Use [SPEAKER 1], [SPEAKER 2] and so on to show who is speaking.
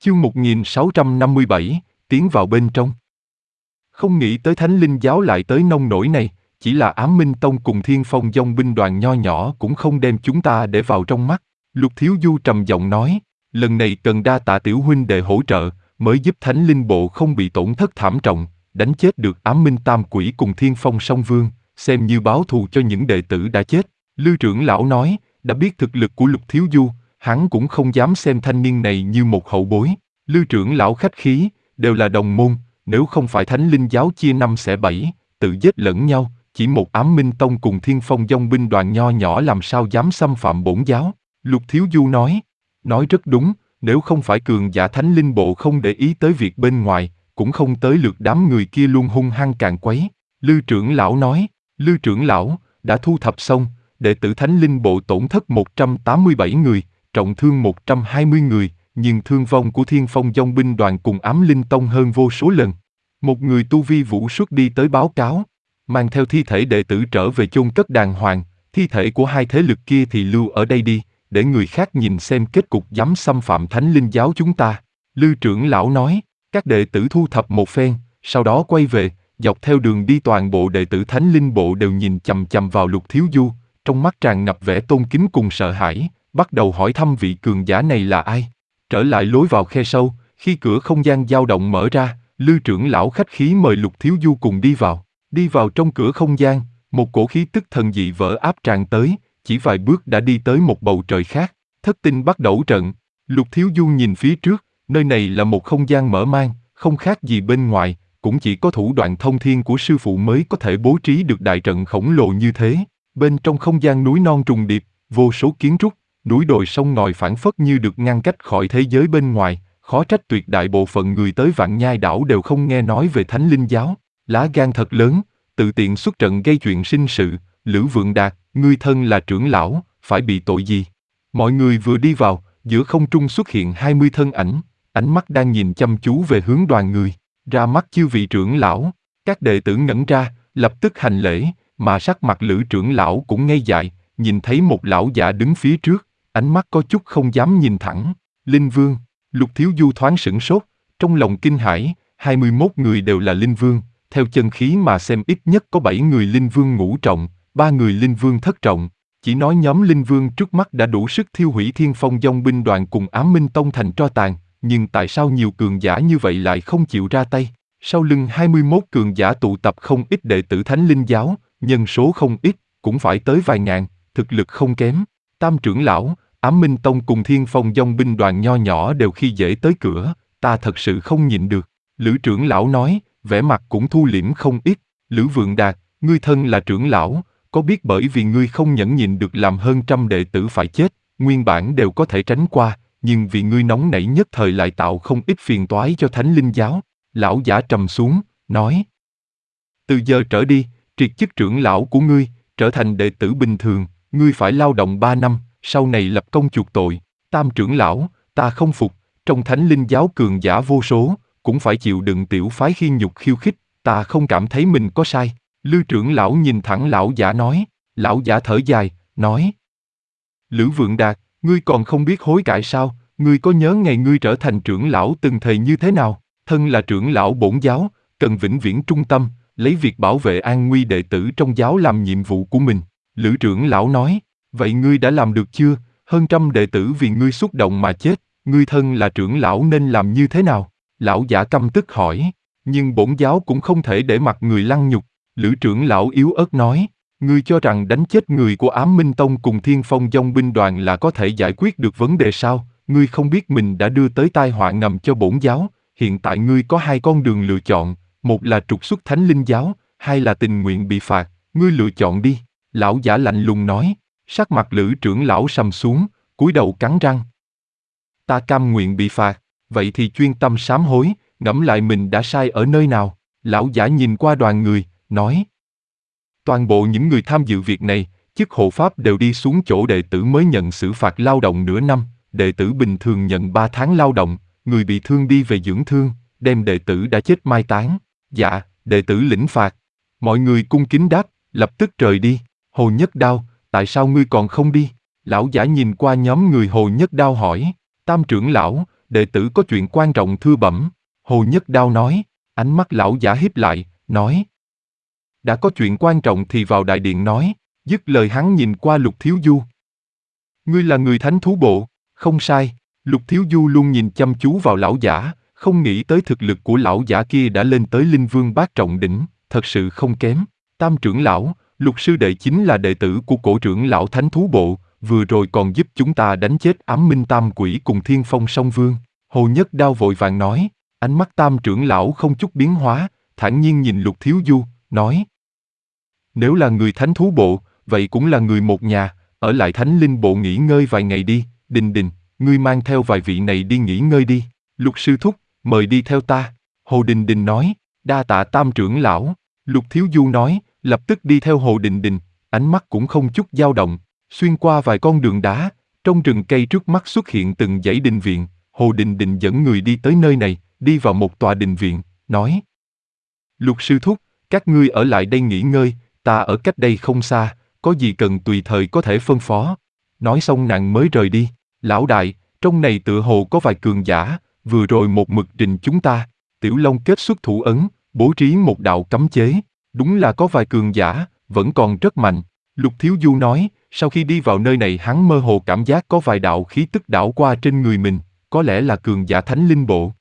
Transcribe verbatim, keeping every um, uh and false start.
[SPEAKER 1] Chương một nghìn sáu trăm năm mươi bảy, tiến vào bên trong. Không nghĩ tới Thánh Linh Giáo lại tới nông nỗi này, chỉ là Ám Minh Tông cùng Thiên Phong Dông binh đoàn nho nhỏ cũng không đem chúng ta để vào trong mắt. Lục Thiếu Du trầm giọng nói, lần này cần đa tạ tiểu huynh đệ hỗ trợ, mới giúp Thánh Linh Bộ không bị tổn thất thảm trọng, đánh chết được Ám Minh Tam Quỷ cùng Thiên Phong Song Vương, xem như báo thù cho những đệ tử đã chết. Lư trưởng lão nói, đã biết thực lực của Lục Thiếu Du, hắn cũng không dám xem thanh niên này như một hậu bối. Lư trưởng lão khách khí, đều là đồng môn, nếu không phải Thánh Linh Giáo chia năm xẻ bảy, tự giết lẫn nhau, chỉ một Ám Minh Tông cùng Thiên Phong Dông binh đoàn nho nhỏ làm sao dám xâm phạm bổn giáo. Lục Thiếu Du nói, nói rất đúng, nếu không phải cường giả Thánh Linh Bộ không để ý tới việc bên ngoài, cũng không tới lượt đám người kia luôn hung hăng càn quấy. Lư trưởng lão nói, Lư trưởng lão, đã thu thập xong, đệ tử Thánh Linh Bộ tổn thất một trăm tám mươi bảy người, trọng thương một trăm hai mươi người, nhưng thương vong của Thiên Phong Dông binh đoàn cùng Ám Linh Tông hơn vô số lần. Một người tu vi vũ xuất đi tới báo cáo, mang theo thi thể đệ tử trở về chôn cất đàng hoàng, thi thể của hai thế lực kia thì lưu ở đây đi, để người khác nhìn xem kết cục dám xâm phạm Thánh Linh Giáo chúng ta. Lư trưởng lão nói, các đệ tử thu thập một phen, sau đó quay về, dọc theo đường đi toàn bộ đệ tử Thánh Linh Bộ đều nhìn chằm chằm vào Lục Thiếu Du, trong mắt tràn ngập vẻ tôn kính cùng sợ hãi, bắt đầu hỏi thăm vị cường giả này là ai. Trở lại lối vào khe sâu, khi cửa không gian dao động mở ra, Lư trưởng lão khách khí mời Lục Thiếu Du cùng đi vào. Đi vào trong cửa không gian, một cổ khí tức thần dị vỡ áp tràn tới, chỉ vài bước đã đi tới một bầu trời khác. Thất tinh bắt đầu trận. Lục Thiếu Du nhìn phía trước, nơi này là một không gian mở mang, không khác gì bên ngoài, cũng chỉ có thủ đoạn thông thiên của sư phụ mới có thể bố trí được đại trận khổng lồ như thế. Bên trong không gian núi non trùng điệp, vô số kiến trúc, núi đồi sông ngòi phảng phất như được ngăn cách khỏi thế giới bên ngoài, khó trách tuyệt đại bộ phận người tới Vạn Nhai đảo đều không nghe nói về Thánh Linh Giáo. Lá gan thật lớn, tự tiện xuất trận gây chuyện sinh sự. Lữ Vượng Đạt, ngươi thân là trưởng lão, phải bị tội gì? Mọi người vừa đi vào, giữa không trung xuất hiện hai mươi thân ảnh, ánh mắt đang nhìn chăm chú về hướng đoàn người. Ra mắt chư vị trưởng lão, các đệ tử ngẩn ra, lập tức hành lễ, mà sắc mặt Lữ trưởng lão cũng ngây dại, nhìn thấy một lão giả đứng phía trước, ánh mắt có chút không dám nhìn thẳng. Linh Vương. Lục Thiếu Du thoáng sửng sốt, trong lòng kinh hãi, hai mươi mốt người đều là Linh Vương, theo chân khí mà xem ít nhất có bảy người Linh Vương ngũ trọng, ba người Linh Vương thất trọng. Chỉ nói nhóm Linh Vương trước mắt đã đủ sức thiêu hủy Thiên Phong Dông binh đoàn cùng Ám Minh Tông thành tro tàn, nhưng tại sao nhiều cường giả như vậy lại không chịu ra tay? Sau lưng hai mươi mốt cường giả tụ tập không ít đệ tử Thánh Linh Giáo, nhân số không ít, cũng phải tới vài ngàn, thực lực không kém. Tam trưởng lão, Ám Minh Tông cùng Thiên Phong Dông binh đoàn nho nhỏ đều khi dễ tới cửa, ta thật sự không nhịn được. Lữ trưởng lão nói, vẻ mặt cũng thu liễm không ít. Lữ Vượng Đạt, ngươi thân là trưởng lão, có biết bởi vì ngươi không nhẫn nhịn được làm hơn trăm đệ tử phải chết, nguyên bản đều có thể tránh qua, nhưng vì ngươi nóng nảy nhất thời lại tạo không ít phiền toái cho Thánh Linh Giáo. Lão giả trầm xuống, nói, từ giờ trở đi, triệt chức trưởng lão của ngươi, trở thành đệ tử bình thường, ngươi phải lao động ba năm, sau này lập công chuộc tội. Tam trưởng lão, ta không phục, trong Thánh Linh Giáo cường giả vô số, cũng phải chịu đựng tiểu phái khi nhục khiêu khích, ta không cảm thấy mình có sai. Lư trưởng lão nhìn thẳng lão giả nói. Lão giả thở dài, nói, Lữ Vượng Đạt, ngươi còn không biết hối cải sao? Ngươi có nhớ ngày ngươi trở thành trưởng lão từng thề như thế nào? Thân là trưởng lão bổn giáo, cần vĩnh viễn trung tâm, lấy việc bảo vệ an nguy đệ tử trong giáo làm nhiệm vụ của mình. Lữ trưởng lão nói, vậy ngươi đã làm được chưa? Hơn trăm đệ tử vì ngươi xúc động mà chết, ngươi thân là trưởng lão nên làm như thế nào? Lão giả căm tức hỏi, nhưng bổn giáo cũng không thể để mặc người lăng nhục. Lữ trưởng lão yếu ớt nói, ngươi cho rằng đánh chết người của Ám Minh Tông cùng Thiên Phong Dông binh đoàn là có thể giải quyết được vấn đề sao? Ngươi không biết mình đã đưa tới tai họa ngầm cho bổn giáo, hiện tại ngươi có hai con đường lựa chọn, một là trục xuất Thánh Linh Giáo, hai là tình nguyện bị phạt, ngươi lựa chọn đi. Lão giả lạnh lùng nói, sắc mặt Lữ trưởng lão sầm xuống, cúi đầu cắn răng. Ta cam nguyện bị phạt, vậy thì chuyên tâm sám hối, ngẫm lại mình đã sai ở nơi nào. Lão giả nhìn qua đoàn người, nói, toàn bộ những người tham dự việc này, chức hộ pháp đều đi xuống chỗ đệ tử mới nhận xử phạt lao động nửa năm, đệ tử bình thường nhận ba tháng lao động, người bị thương đi về dưỡng thương, đem đệ tử đã chết mai táng. Dạ, đệ tử lĩnh phạt. Mọi người cung kính đáp, lập tức rời đi. Hồ Nhất Đao, tại sao ngươi còn không đi? Lão giả nhìn qua nhóm người Hồ Nhất Đao hỏi. Tam trưởng lão, đệ tử có chuyện quan trọng thưa bẩm. Hồ Nhất Đao nói, ánh mắt lão giả híp lại, nói. Đã có chuyện quan trọng thì vào đại điện nói, dứt lời hắn nhìn qua Lục Thiếu Du. Ngươi là người thánh thú bộ, không sai. Lục Thiếu Du luôn nhìn chăm chú vào lão giả, không nghĩ tới thực lực của lão giả kia đã lên tới linh vương bát trọng đỉnh, thật sự không kém. Tam trưởng lão, Lục sư đệ chính là đệ tử của cổ trưởng lão thánh thú bộ, vừa rồi còn giúp chúng ta đánh chết Ám Minh Tam Quỷ cùng Thiên Phong Song Vương. Hồ Nhất Đao vội vàng nói, ánh mắt tam trưởng lão không chút biến hóa, thản nhiên nhìn Lục Thiếu Du, nói. Nếu là người thánh thú bộ, vậy cũng là người một nhà, ở lại thánh linh bộ nghỉ ngơi vài ngày đi. Đình Đình, ngươi mang theo vài vị này đi nghỉ ngơi đi. Lục sư thúc, mời đi theo ta. Hồ Đình Đình nói, đa tạ tam trưởng lão. Lục Thiếu Du nói, lập tức đi theo Hồ Đình Đình, ánh mắt cũng không chút dao động. Xuyên qua vài con đường đá, trong rừng cây trước mắt xuất hiện từng dãy đình viện. Hồ Đình Đình dẫn người đi tới nơi này, đi vào một tòa đình viện, nói. Lục sư thúc, các ngươi ở lại đây nghỉ ngơi, ta ở cách đây không xa, có gì cần tùy thời có thể phân phó. Nói xong nàng mới rời đi. Lão đại, trong này tựa hồ có vài cường giả, vừa rồi một mực trình chúng ta. Tiểu Long kết xuất thủ ấn, bố trí một đạo cấm chế. Đúng là có vài cường giả, vẫn còn rất mạnh. Lục Thiếu Du nói, sau khi đi vào nơi này hắn mơ hồ cảm giác có vài đạo khí tức đảo qua trên người mình, có lẽ là cường giả thánh linh bộ.